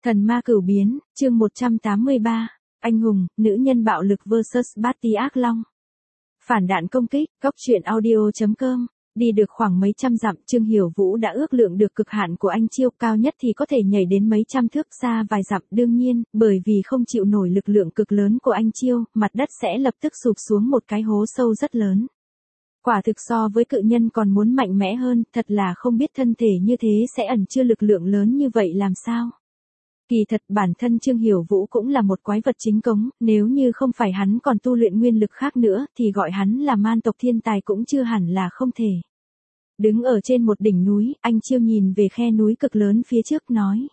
Thần ma cửu biến, chương 183, anh hùng, nữ nhân bạo lực vs Bát-tí ác long. Phản đạn công kích, góc truyện audio.com. Đi được khoảng mấy trăm dặm, Trương Hiểu Vũ đã ước lượng được cực hạn của anh Chiêu, cao nhất thì có thể nhảy đến mấy trăm thước xa vài dặm. Đương nhiên, bởi vì không chịu nổi lực lượng cực lớn của anh Chiêu, mặt đất sẽ lập tức sụp xuống một cái hố sâu rất lớn. Quả thực so với cự nhân còn muốn mạnh mẽ hơn, thật là không biết thân thể như thế sẽ ẩn chứa lực lượng lớn như vậy làm sao. Kỳ thật bản thân Trương Hiểu Vũ cũng là một quái vật chính cống, nếu như không phải hắn còn tu luyện nguyên lực khác nữa thì gọi hắn là man tộc thiên tài cũng chưa hẳn là không thể. Đứng ở trên một đỉnh núi, anh Chiêu nhìn về khe núi cực lớn phía trước nói.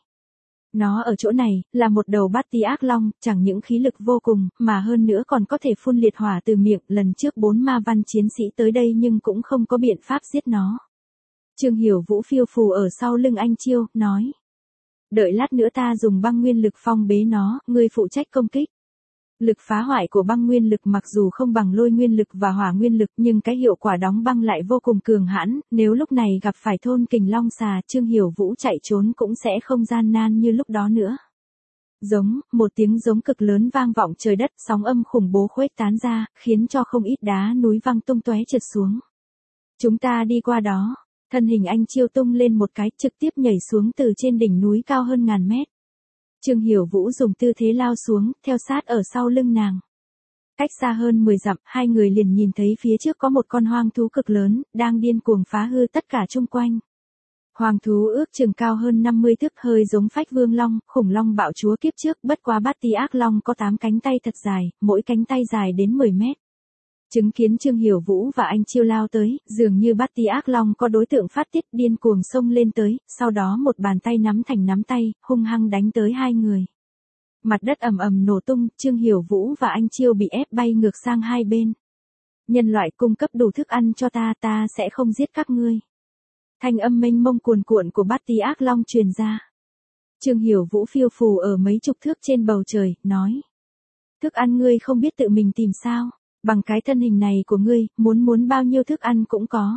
Nó ở chỗ này, là một đầu Bát-tí ác long, chẳng những khí lực vô cùng, mà hơn nữa còn có thể phun liệt hỏa từ miệng. Lần trước 4 ma văn chiến sĩ tới đây nhưng cũng không có biện pháp giết nó. Trương Hiểu Vũ phiêu phù ở sau lưng anh Chiêu, nói. Đợi lát nữa ta dùng băng nguyên lực phong bế nó, ngươi phụ trách công kích. Lực phá hoại của băng nguyên lực mặc dù không bằng lôi nguyên lực và hỏa nguyên lực nhưng cái hiệu quả đóng băng lại vô cùng cường hãn, nếu lúc này gặp phải thôn kình long xà, Trương Hiểu Vũ chạy trốn cũng sẽ không gian nan như lúc đó nữa. Giống, một tiếng giống cực lớn vang vọng trời đất, sóng âm khủng bố khuếch tán ra, khiến cho không ít đá núi văng tung tóe trượt xuống. Chúng ta đi qua đó. Thân hình anh Chiêu tung lên một cái, trực tiếp nhảy xuống từ trên đỉnh núi cao hơn ngàn mét. Trương Hiểu Vũ dùng tư thế lao xuống, theo sát ở sau lưng nàng. Cách xa hơn 10 dặm, hai người liền nhìn thấy phía trước có một con hoang thú cực lớn, đang điên cuồng phá hư tất cả chung quanh. Hoang thú ước chừng cao hơn 50 thước, hơi giống Phách Vương Long, khủng long bạo chúa kiếp trước, bất quá Bát-tí ác long có 8 cánh tay thật dài, mỗi cánh tay dài đến 10 mét. Chứng kiến Trương Hiểu Vũ và anh Chiêu lao tới, dường như Bát-tí ác long có đối tượng phát tiết, điên cuồng xông lên tới, sau đó một bàn tay nắm thành nắm tay, hung hăng đánh tới hai người. Mặt đất ầm ầm nổ tung, Trương Hiểu Vũ và anh Chiêu bị ép bay ngược sang hai bên. Nhân loại cung cấp đủ thức ăn cho ta, ta sẽ không giết các ngươi. Thanh âm mênh mông cuồn cuộn của Bát-tí ác long truyền ra. Trương Hiểu Vũ phiêu phù ở mấy chục thước trên bầu trời, nói. Thức ăn ngươi không biết tự mình tìm sao? Bằng cái thân hình này của ngươi, muốn bao nhiêu thức ăn cũng có.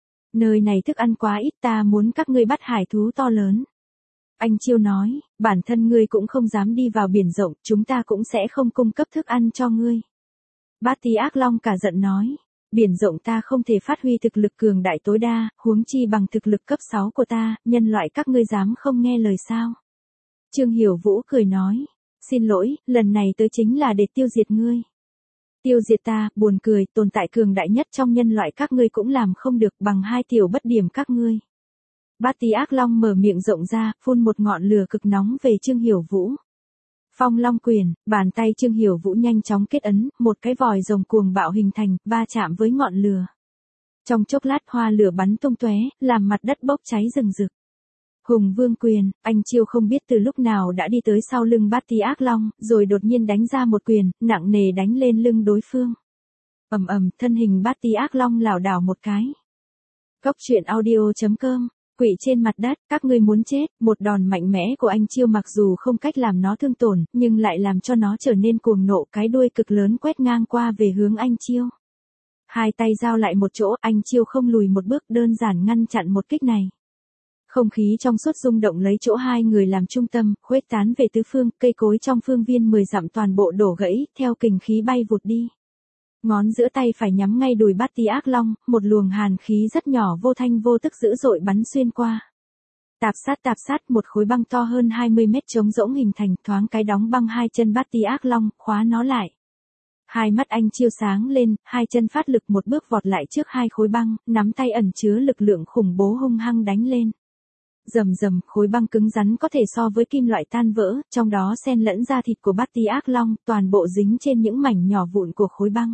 Nơi này thức ăn quá ít, ta muốn các ngươi bắt hải thú to lớn. Anh Chiêu nói, bản thân ngươi cũng không dám đi vào biển rộng, chúng ta cũng sẽ không cung cấp thức ăn cho ngươi. Bát-tí ác long cả giận nói, biển rộng ta không thể phát huy thực lực cường đại tối đa, huống chi bằng thực lực cấp 6 của ta, nhân loại các ngươi dám không nghe lời sao? Trương Hiểu Vũ cười nói, xin lỗi, lần này tới chính là để tiêu diệt ngươi. Tiêu diệt ta, buồn cười, tồn tại cường đại nhất trong nhân loại các ngươi cũng làm không được bằng hai tiểu bất điểm các ngươi. Bát-tí ác long mở miệng rộng ra, phun một ngọn lửa cực nóng về Trương Hiểu Vũ. Phong long quyền, bàn tay Trương Hiểu Vũ nhanh chóng kết ấn, một cái vòi rồng cuồng bạo hình thành, va chạm với ngọn lửa. Trong chốc lát hoa lửa bắn tung tóe, làm mặt đất bốc cháy rừng rực. Hùng Vương quyền, anh Chiêu không biết từ lúc nào đã đi tới sau lưng Bát-tí ác long, rồi đột nhiên đánh ra một quyền, nặng nề đánh lên lưng đối phương. Ầm ầm, thân hình Bát-tí ác long lảo đảo một cái. Góc truyện audio.com. Quỷ trên mặt đất, các ngươi muốn chết, một đòn mạnh mẽ của anh Chiêu mặc dù không cách làm nó thương tổn, nhưng lại làm cho nó trở nên cuồng nộ, cái đuôi cực lớn quét ngang qua về hướng anh Chiêu. Hai tay giao lại một chỗ, anh Chiêu không lùi một bước, đơn giản ngăn chặn một kích này. Không khí trong suốt rung động lấy chỗ hai người làm trung tâm, khuếch tán về tứ phương, cây cối trong phương viên 10 dặm toàn bộ đổ gãy, theo kình khí bay vụt đi. Ngón giữa tay phải nhắm ngay đùi Bát-tí ác long, một luồng hàn khí rất nhỏ vô thanh vô tức dữ dội bắn xuyên qua. Tạp sát, một khối băng to hơn 20 mét trống rỗng hình thành, thoáng cái đóng băng hai chân Bát-tí ác long, khóa nó lại. Hai mắt anh Chiêu sáng lên, hai chân phát lực một bước vọt lại trước hai khối băng, nắm tay ẩn chứa lực lượng khủng bố hung hăng đánh lên. Rầm rầm, khối băng cứng rắn có thể so với kim loại tan vỡ, trong đó xen lẫn da thịt của Bát-tí ác long, toàn bộ dính trên những mảnh nhỏ vụn của khối băng.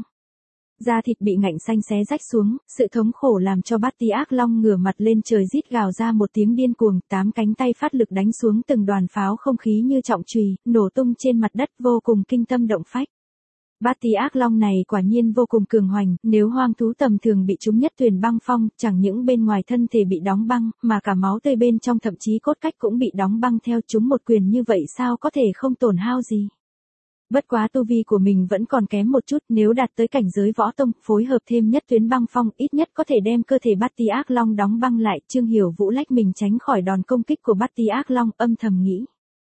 Da thịt bị ngạnh xanh xé rách xuống, sự thống khổ làm cho Bát-tí ác long ngửa mặt lên trời rít gào ra một tiếng điên cuồng, 8 cánh tay phát lực đánh xuống từng đoàn pháo không khí như trọng chùy, nổ tung trên mặt đất vô cùng kinh tâm động phách. Bát-tí ác long này quả nhiên vô cùng cường hoành, nếu hoang thú tầm thường bị trúng nhất thuyền băng phong, chẳng những bên ngoài thân thể bị đóng băng, mà cả máu tươi bên trong thậm chí cốt cách cũng bị đóng băng theo chúng một quyền như vậy sao có thể không tổn hao gì. Bất quá tu vi của mình vẫn còn kém một chút, nếu đạt tới cảnh giới võ tông, phối hợp thêm nhất tuyến băng phong, ít nhất có thể đem cơ thể Bát-tí ác long đóng băng lại. Trương Hiểu Vũ lách mình tránh khỏi đòn công kích của Bát-tí ác long, âm thầm nghĩ.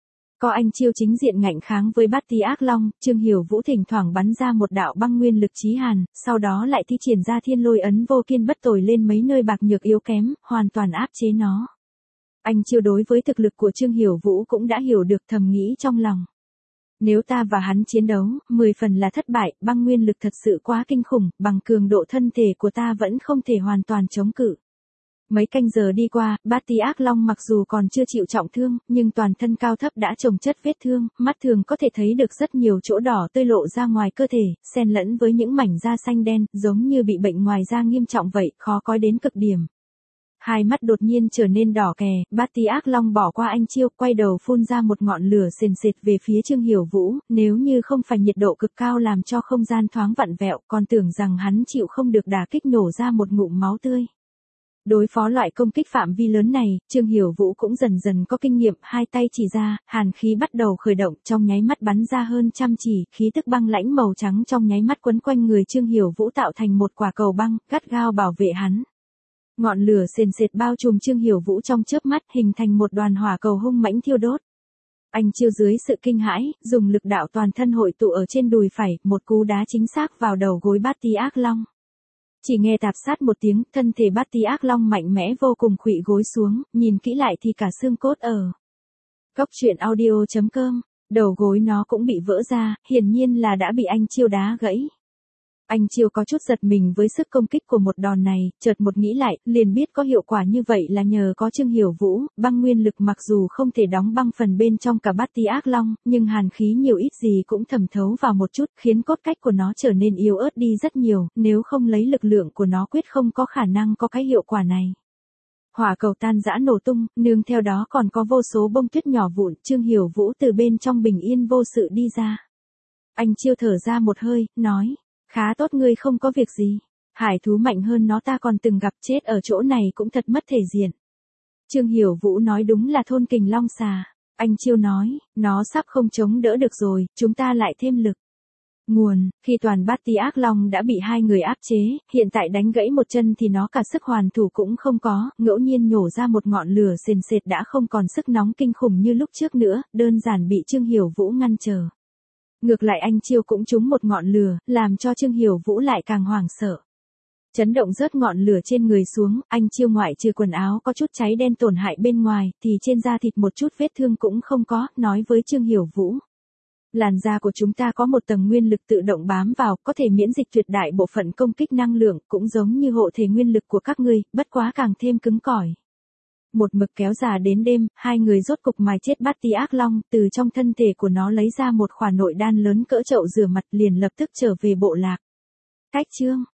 Có anh Chiêu chính diện ngạnh kháng với Bát Tí Ác Long, Trương Hiểu Vũ thỉnh thoảng bắn ra một đạo băng nguyên lực chí hàn, sau đó lại thi triển ra thiên lôi ấn vô kiên bất tồi lên mấy nơi bạc nhược yếu kém, hoàn toàn áp chế nó. Anh Chiêu đối với thực lực của Trương Hiểu Vũ cũng đã hiểu được, thầm nghĩ trong lòng. Nếu ta và hắn chiến đấu, 10 phần là thất bại, băng nguyên lực thật sự quá kinh khủng, bằng cường độ thân thể của ta vẫn không thể hoàn toàn chống cự. Mấy canh giờ đi qua, Bát Tí Ác Long mặc dù còn chưa chịu trọng thương, nhưng toàn thân cao thấp đã chồng chất vết thương, mắt thường có thể thấy được rất nhiều chỗ đỏ tươi lộ ra ngoài cơ thể, xen lẫn với những mảnh da xanh đen, giống như bị bệnh ngoài da nghiêm trọng vậy, khó coi đến cực điểm. Hai mắt đột nhiên trở nên đỏ kè, Bát Tí Ác Long bỏ qua anh Chiêu, quay đầu phun ra một ngọn lửa sền sệt về phía Trương Hiểu Vũ, nếu như không phải nhiệt độ cực cao làm cho không gian thoáng vặn vẹo, còn tưởng rằng hắn chịu không được đả kích nổ ra một ngụm máu tươi. Đối phó loại công kích phạm vi lớn này, Trương Hiểu Vũ cũng dần dần có kinh nghiệm, hai tay chỉ ra, hàn khí bắt đầu khởi động, trong nháy mắt bắn ra hơn trăm chỉ, khí tức băng lãnh màu trắng trong nháy mắt quấn quanh người Trương Hiểu Vũ tạo thành một quả cầu băng, gắt gao bảo vệ hắn. Ngọn lửa sền sệt bao trùm Trương Hiểu Vũ trong chớp mắt, hình thành một đoàn hỏa cầu hung mãnh thiêu đốt. Anh Chiêu dưới sự kinh hãi, dùng lực đạo toàn thân hội tụ ở trên đùi phải, một cú đá chính xác vào đầu gối Bát Tí Ác Long. Chỉ nghe tạp sát một tiếng, thân thể Bát Tí Ác Long mạnh mẽ vô cùng khuỵu gối xuống, nhìn kỹ lại thì cả xương cốt ở. Cốc truyện audio.com, đầu gối nó cũng bị vỡ ra, hiển nhiên là đã bị anh Chiêu đá gãy. Anh Chiêu có chút giật mình với sức công kích của một đòn này, chợt một nghĩ lại, liền biết có hiệu quả như vậy là nhờ có Trương Hiểu Vũ, băng nguyên lực mặc dù không thể đóng băng phần bên trong cả Bát Tí Ác Long, nhưng hàn khí nhiều ít gì cũng thẩm thấu vào một chút, khiến cốt cách của nó trở nên yếu ớt đi rất nhiều, nếu không lấy lực lượng của nó quyết không có khả năng có cái hiệu quả này. Hỏa cầu tan rã nổ tung, nương theo đó còn có vô số bông tuyết nhỏ vụn, Trương Hiểu Vũ từ bên trong bình yên vô sự đi ra. Anh Chiêu thở ra một hơi, nói. Khá tốt, ngươi không có việc gì. Hải thú mạnh hơn nó ta còn từng gặp, chết ở chỗ này cũng thật mất thể diện. Trương Hiểu Vũ nói đúng là thôn kình long xà. Anh Chiêu nói, nó sắp không chống đỡ được rồi, chúng ta lại thêm lực. Nguồn, khi toàn Bát Tí Ác Long đã bị hai người áp chế, hiện tại đánh gãy một chân thì nó cả sức hoàn thủ cũng không có, ngẫu nhiên nhổ ra một ngọn lửa sền sệt đã không còn sức nóng kinh khủng như lúc trước nữa, đơn giản bị Trương Hiểu Vũ ngăn trở. Ngược lại anh Chiêu cũng trúng một ngọn lửa, làm cho Trương Hiểu Vũ lại càng hoảng sợ. Chấn động rớt ngọn lửa trên người xuống, anh Chiêu ngoại trừ quần áo có chút cháy đen tổn hại bên ngoài, thì trên da thịt một chút vết thương cũng không có, nói với Trương Hiểu Vũ. Làn da của chúng ta có một tầng nguyên lực tự động bám vào, có thể miễn dịch tuyệt đại bộ phận công kích năng lượng, cũng giống như hộ thể nguyên lực của các ngươi, bất quá càng thêm cứng cỏi. Một mực kéo dài đến đêm, hai người rốt cục mài chết Bát Tí Ác Long, từ trong thân thể của nó lấy ra một khỏa nội đan lớn cỡ chậu rửa mặt, liền lập tức trở về bộ lạc. Cách chương